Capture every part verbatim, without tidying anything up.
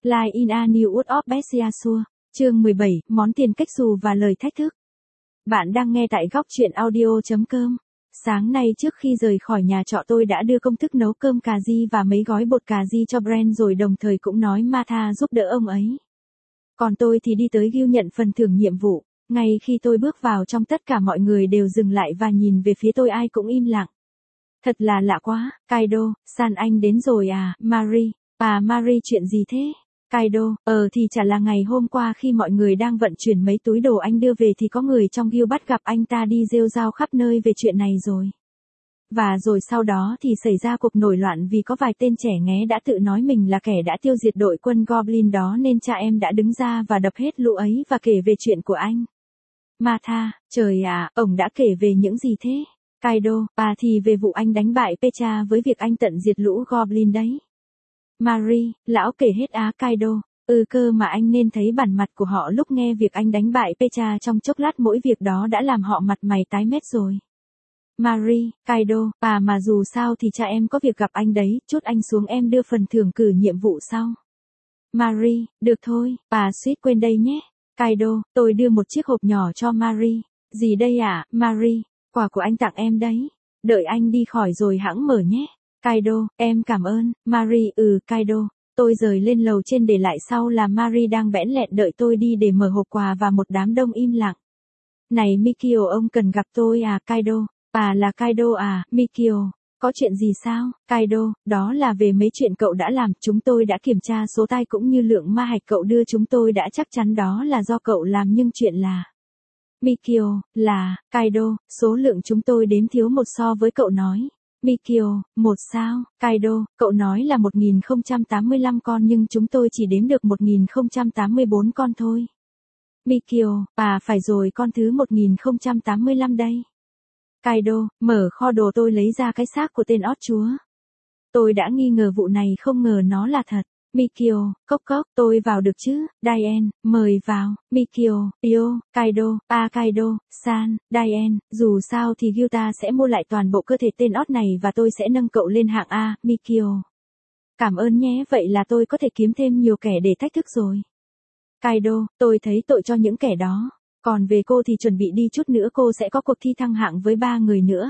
Line in a new world of Bestiasure, chương mười bảy, món tiền cách xù và lời thách thức. Bạn đang nghe tại góc truyện audio.com. Sáng nay trước khi rời khỏi nhà trọ tôi đã đưa công thức nấu cơm cà ri và mấy gói bột cà ri cho Brent rồi đồng thời cũng nói Martha giúp đỡ ông ấy. Còn tôi thì đi tới Guild nhận phần thưởng nhiệm vụ. Ngay khi tôi bước vào trong tất cả mọi người đều dừng lại và nhìn về phía tôi, ai cũng im lặng. Thật là lạ quá, Kaido, San anh đến rồi à, Marie, à Marie chuyện gì thế? Kaido, ờ thì chả là ngày hôm qua khi mọi người đang vận chuyển mấy túi đồ anh đưa về thì có người trong Guild bắt gặp anh ta đi rêu rao khắp nơi về chuyện này rồi. Và rồi sau đó thì xảy ra cuộc nổi loạn vì có vài tên trẻ nghé đã tự nói mình là kẻ đã tiêu diệt đội quân Goblin đó nên cha em đã đứng ra và đập hết lũ ấy và kể về chuyện của anh. Martha, trời ạ, ổng đã kể về những gì thế? Kaido, à thì về vụ anh đánh bại Pecha với việc anh tận diệt lũ Goblin đấy. Marie, lão kể hết á Kaido, ừ cơ mà anh nên thấy bản mặt của họ lúc nghe việc anh đánh bại Pecha trong chốc lát, mỗi việc đó đã làm họ mặt mày tái mét rồi. Marie, Kaido, à mà dù sao thì cha em có việc gặp anh đấy, chút anh xuống em đưa phần thưởng cử nhiệm vụ sau. Marie, được thôi, à suýt quên đây nhé. Kaido, tôi đưa một chiếc hộp nhỏ cho Marie. Gì đây à, Marie, quà của anh tặng em đấy. Đợi anh đi khỏi rồi hẵng mở nhé. Kaido, em cảm ơn, Marie, ừ Kaido. Tôi rời lên lầu trên để lại sau là Marie đang bẽn lẹn đợi tôi đi để mở hộp quà và một đám đông im lặng. Này Mikio, ông cần gặp tôi à Kaido? À là Kaido à, Mikio. Có chuyện gì sao? Kaido, đó là về mấy chuyện cậu đã làm, chúng tôi đã kiểm tra số tai cũng như lượng ma hạch cậu đưa chúng tôi đã chắc chắn đó là do cậu làm nhưng chuyện là... Mikio, là, Kaido, số lượng chúng tôi đếm thiếu một so với cậu nói. Mikio, một sao, Kaido, cậu nói là một nghìn không trăm tám mươi lăm con nhưng chúng tôi chỉ đếm được một nghìn không trăm tám mươi bốn con thôi. Mikio, à phải rồi, con thứ một nghìn không trăm tám mươi lăm đây. Kaido, mở kho đồ tôi lấy ra cái xác của tên ót chúa. Tôi đã nghi ngờ vụ này không ngờ nó là thật. Mikio, cốc cốc, tôi vào được chứ? Diane, mời vào. Mikio, yo, Kaido, a Kaido, San, Diane, dù sao thì Guild ta sẽ mua lại toàn bộ cơ thể tên ót này và tôi sẽ nâng cậu lên hạng A, Mikio. Cảm ơn nhé, vậy là tôi có thể kiếm thêm nhiều kẻ để thách thức rồi. Kaido, tôi thấy tội cho những kẻ đó. Còn về cô thì chuẩn bị đi, chút nữa cô sẽ có cuộc thi thăng hạng với ba người nữa.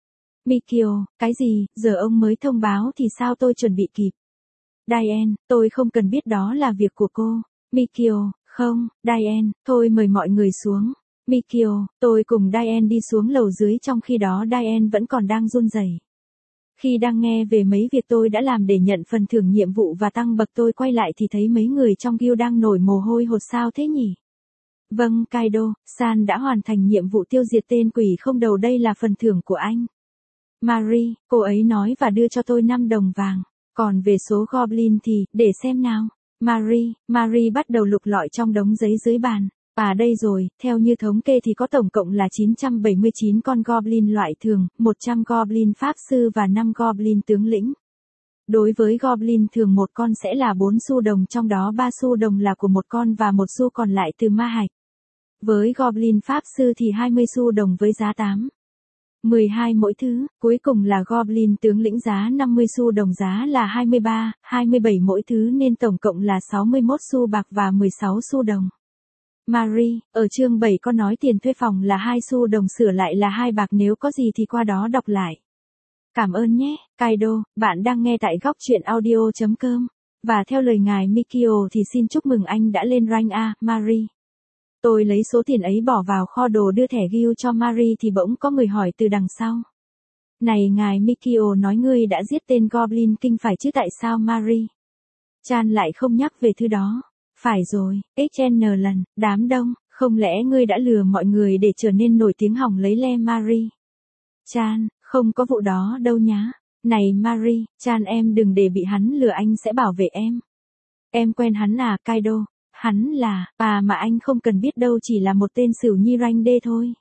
Mikio, cái gì, giờ ông mới thông báo thì sao tôi chuẩn bị kịp? Diane, tôi không cần biết, đó là việc của cô. Mikio, không, Diane, thôi mời mọi người xuống. Mikio, tôi cùng Diane đi xuống lầu dưới, trong khi đó Diane vẫn còn đang run rẩy. Khi đang nghe về mấy việc tôi đã làm để nhận phần thưởng nhiệm vụ và tăng bậc, tôi quay lại thì thấy mấy người trong Guild đang nổi mồ hôi hột. Sao thế nhỉ? Vâng Kaido, San đã hoàn thành nhiệm vụ tiêu diệt tên quỷ không đầu, đây là phần thưởng của anh. Marie, cô ấy nói và đưa cho tôi năm đồng vàng. Còn về số Goblin thì, để xem nào. Marie, Marie bắt đầu lục lọi trong đống giấy dưới bàn. À đây rồi, theo như thống kê thì có tổng cộng là chín trăm bảy mươi chín con Goblin loại thường, một trăm Goblin Pháp Sư và năm Goblin tướng lĩnh. Đối với Goblin thường một con sẽ là bốn xu đồng, trong đó ba xu đồng là của một con và một xu còn lại từ ma hạch. Với Goblin Pháp Sư thì hai mươi xu đồng với giá tám. mười hai mỗi thứ, cuối cùng là Goblin tướng lĩnh giá năm mươi xu đồng, giá là hai mươi ba, hai mươi bảy mỗi thứ nên tổng cộng là sáu mươi mốt xu bạc và mười sáu xu đồng. Marie, ở chương bảy có nói tiền thuê phòng là hai xu đồng, sửa lại là hai bạc, nếu có gì thì qua đó đọc lại. Cảm ơn nhé, Kaido, bạn đang nghe tại góc truyện audio.com. Và theo lời ngài Mikio thì xin chúc mừng anh đã lên rank A, Marie. Tôi lấy số tiền ấy bỏ vào kho đồ đưa thẻ Guild cho Marie thì bỗng có người hỏi từ đằng sau. Này ngài Mikio nói ngươi đã giết tên Goblin King phải chứ, tại sao Marie Chan lại không nhắc về thứ đó? Phải rồi, ích en lần, đám đông, không lẽ ngươi đã lừa mọi người để trở nên nổi tiếng hỏng lấy le Marie Chan, không có vụ đó đâu nhá. Này Marie Chan, em đừng để bị hắn lừa, anh sẽ bảo vệ em. Em quen hắn à Kaido? Hắn là, à mà anh không cần biết đâu, chỉ là một tên sửu nhi rank D thôi.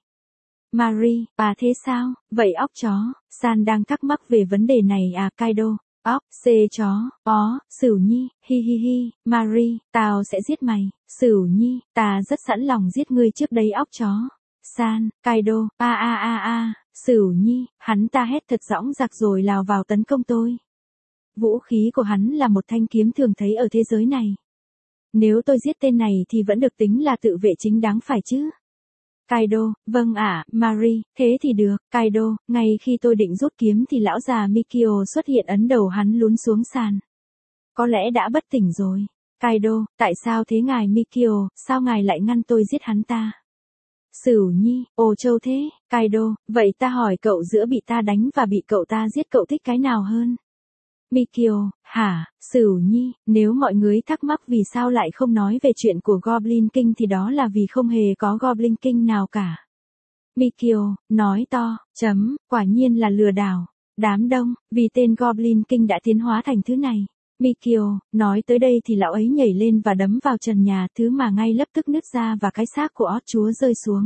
Marie, à thế sao, vậy óc chó, San đang thắc mắc về vấn đề này à Kaido, óc, C chó, ó, sửu nhi, hi hi hi, Marie, tao sẽ giết mày, sửu nhi, ta rất sẵn lòng giết ngươi trước đấy óc chó. San, Kaido, a a a a, sửu nhi, hắn ta hét thật dõng dạc rồi lao vào tấn công tôi. Vũ khí của hắn là một thanh kiếm thường thấy ở thế giới này. Nếu tôi giết tên này thì vẫn được tính là tự vệ chính đáng phải chứ? Kaido, vâng ạ, Marie, thế thì được, Kaido, ngay khi tôi định rút kiếm thì lão già Mikio xuất hiện ấn đầu hắn lún xuống sàn. Có lẽ đã bất tỉnh rồi. Kaido, tại sao thế ngài Mikio, sao ngài lại ngăn tôi giết hắn ta? Sửu Nhi, ồ châu thế, Kaido, vậy ta hỏi cậu giữa bị ta đánh và bị cậu ta giết cậu thích cái nào hơn? Mikio, hả, Sửu Nhi, nếu mọi người thắc mắc vì sao lại không nói về chuyện của Goblin King thì đó là vì không hề có Goblin King nào cả. Mikio, nói to, chấm, quả nhiên là lừa đảo. Đám đông, vì tên Goblin King đã tiến hóa thành thứ này. Mikio, nói tới đây thì lão ấy nhảy lên và đấm vào trần nhà, thứ mà ngay lập tức nứt ra và cái xác của Ốt Chúa rơi xuống.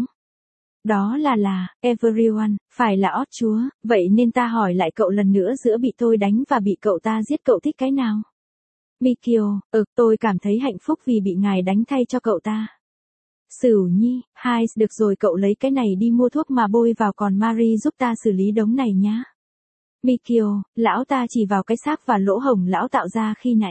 Đó là là, everyone, phải là Ốt Chúa, vậy nên ta hỏi lại cậu lần nữa giữa bị tôi đánh và bị cậu ta giết cậu thích cái nào? Mikio, ừ, tôi cảm thấy hạnh phúc vì bị ngài đánh thay cho cậu ta. Sửu Nhi, hai, được rồi cậu lấy cái này đi mua thuốc mà bôi vào còn Marie giúp ta xử lý đống này nhá. Mikio, lão ta chỉ vào cái xác và lỗ hổng lão tạo ra khi nãy.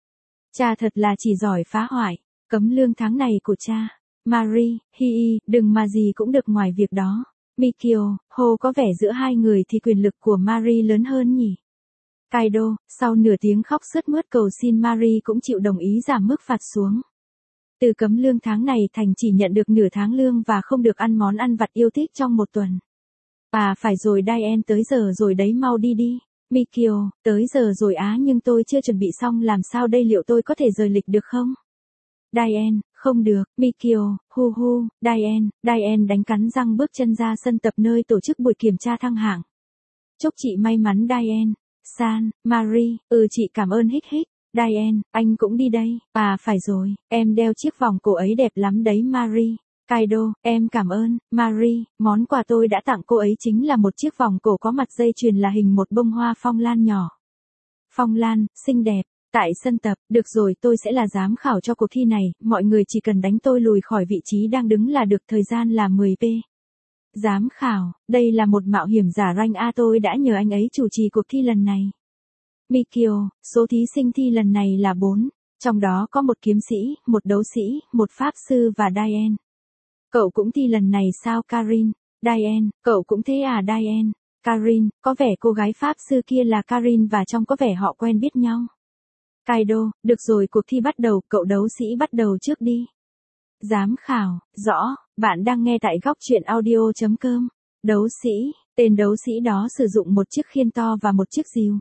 Cha thật là chỉ giỏi phá hoại, cấm lương tháng này của cha. Marie, hi hi, đừng mà gì cũng được ngoài việc đó. Mikio, hồ có vẻ giữa hai người thì quyền lực của Marie lớn hơn nhỉ. Kaido, sau nửa tiếng khóc sướt mướt cầu xin Marie cũng chịu đồng ý giảm mức phạt xuống. Từ cấm lương tháng này thành chỉ nhận được nửa tháng lương và không được ăn món ăn vặt yêu thích trong một tuần. À phải rồi Diane tới giờ rồi đấy mau đi đi. Mikio, tới giờ rồi á nhưng tôi chưa chuẩn bị xong làm sao đây liệu tôi có thể rời lịch được không? Diane, không được, Mikio, hu hu, Diane, Diane đánh cắn răng bước chân ra sân tập nơi tổ chức buổi kiểm tra thăng hạng. Chúc chị may mắn Diane. San, Marie, ừ chị cảm ơn hích hích. Diane, anh cũng đi đây. À phải rồi, em đeo chiếc vòng cổ ấy đẹp lắm đấy Marie. Kaido, em cảm ơn, Marie, món quà tôi đã tặng cô ấy chính là một chiếc vòng cổ có mặt dây chuyền là hình một bông hoa phong lan nhỏ. Phong lan, xinh đẹp, tại sân tập, được rồi tôi sẽ là giám khảo cho cuộc thi này, mọi người chỉ cần đánh tôi lùi khỏi vị trí đang đứng là được thời gian là mười phút. Giám khảo, đây là một mạo hiểm giả rank A tôi đã nhờ anh ấy chủ trì cuộc thi lần này. Mikio, số thí sinh thi lần này là bốn, trong đó có một kiếm sĩ, một đấu sĩ, một pháp sư và Diane. Cậu cũng thi lần này sao Karin? Diane, cậu cũng thế à Diane? Karin, có vẻ cô gái pháp sư kia là Karin và trông có vẻ họ quen biết nhau. Kaido, được rồi cuộc thi bắt đầu, cậu đấu sĩ bắt đầu trước đi. Giám khảo, rõ, bạn đang nghe tại góc truyện audio chấm com. Đấu sĩ, tên đấu sĩ đó sử dụng một chiếc khiên to và một chiếc rìu.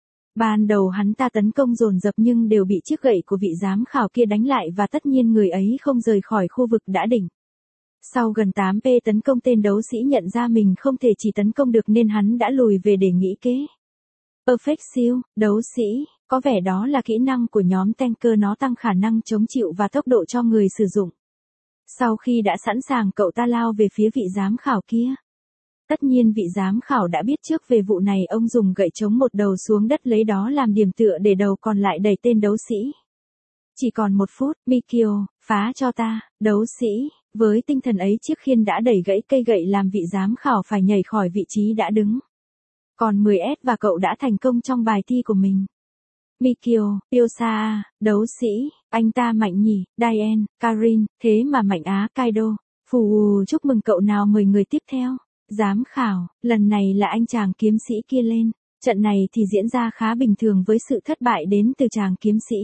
Ban đầu hắn ta tấn công dồn dập nhưng đều bị chiếc gậy của vị giám khảo kia đánh lại và tất nhiên người ấy không rời khỏi khu vực đã định. Sau gần tám phút tấn công tên đấu sĩ nhận ra mình không thể chỉ tấn công được nên hắn đã lùi về để nghĩ kế. Perfect Shield, đấu sĩ, có vẻ đó là kỹ năng của nhóm tanker nó tăng khả năng chống chịu và tốc độ cho người sử dụng. Sau khi đã sẵn sàng cậu ta lao về phía vị giám khảo kia. Tất nhiên vị giám khảo đã biết trước về vụ này ông dùng gậy chống một đầu xuống đất lấy đó làm điểm tựa để đầu còn lại đẩy tên đấu sĩ. Chỉ còn một phút, Mikio, phá cho ta, đấu sĩ. Với tinh thần ấy chiếc khiên đã đẩy gãy cây gậy làm vị giám khảo phải nhảy khỏi vị trí đã đứng. Còn mười phút và cậu đã thành công trong bài thi của mình. Mikio, Yosa, đấu sĩ, anh ta mạnh nhỉ, Diane, Karin, thế mà mạnh á Kaido. Phù chúc mừng cậu nào mời người tiếp theo. Giám khảo, lần này là anh chàng kiếm sĩ kia lên. Trận này thì diễn ra khá bình thường với sự thất bại đến từ chàng kiếm sĩ.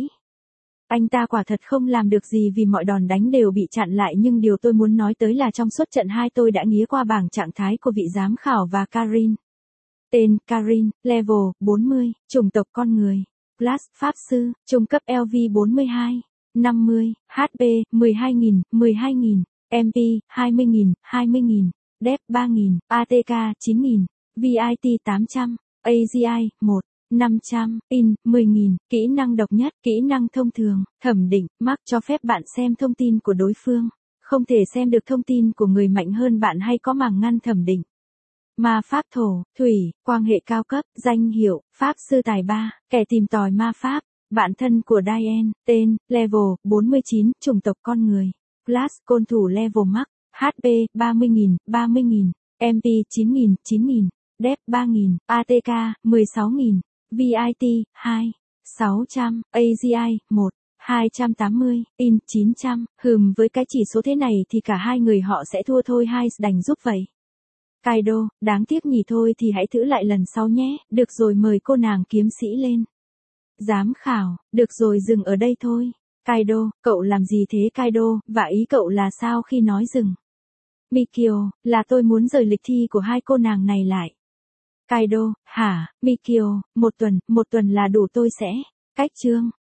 Anh ta quả thật không làm được gì vì mọi đòn đánh đều bị chặn lại nhưng điều tôi muốn nói tới là trong suốt trận hai tôi đã nghía qua bảng trạng thái của vị giám khảo và Karin. Tên, Karin, level, bốn mươi, chủng tộc con người. Class, pháp sư, trung cấp L V bốn mươi hai, năm mươi, H P, mười hai nghìn, mười hai nghìn, M P, hai mươi nghìn, hai mươi nghìn, Dep ba nghìn, A T K chín nghìn, V I T tám trăm, A G I, một. năm trăm, in, mười nghìn, kỹ năng độc nhất, kỹ năng thông thường, thẩm định, mark cho phép bạn xem thông tin của đối phương, không thể xem được thông tin của người mạnh hơn bạn hay có màng ngăn thẩm định. Ma pháp thổ, thủy, quan hệ cao cấp, danh hiệu, pháp sư tài ba, kẻ tìm tòi ma pháp, bạn thân của Diane, tên, level, bốn mươi chín, chủng tộc con người, class, côn thủ level max, H P, ba mươi nghìn, ba mươi nghìn, M P, chín nghìn, chín nghìn, Dep ba nghìn, A T K, mười sáu nghìn. V I T, hai, sáu trăm, A G I, một, H hai trăm tám mươi, in, chín trăm, hừm với cái chỉ số thế này thì cả hai người họ sẽ thua thôi hai đành giúp vậy. Kaido, đáng tiếc nhỉ thôi thì hãy thử lại lần sau nhé, được rồi mời cô nàng kiếm sĩ lên. Giám khảo, được rồi dừng ở đây thôi. Kaido, cậu làm gì thế Kaido, và ý cậu là sao khi nói dừng? Mikio, là tôi muốn rời lịch thi của hai cô nàng này lại. Kaido, hả, Mikio, một tuần, một tuần là đủ tôi sẽ. Cách chương.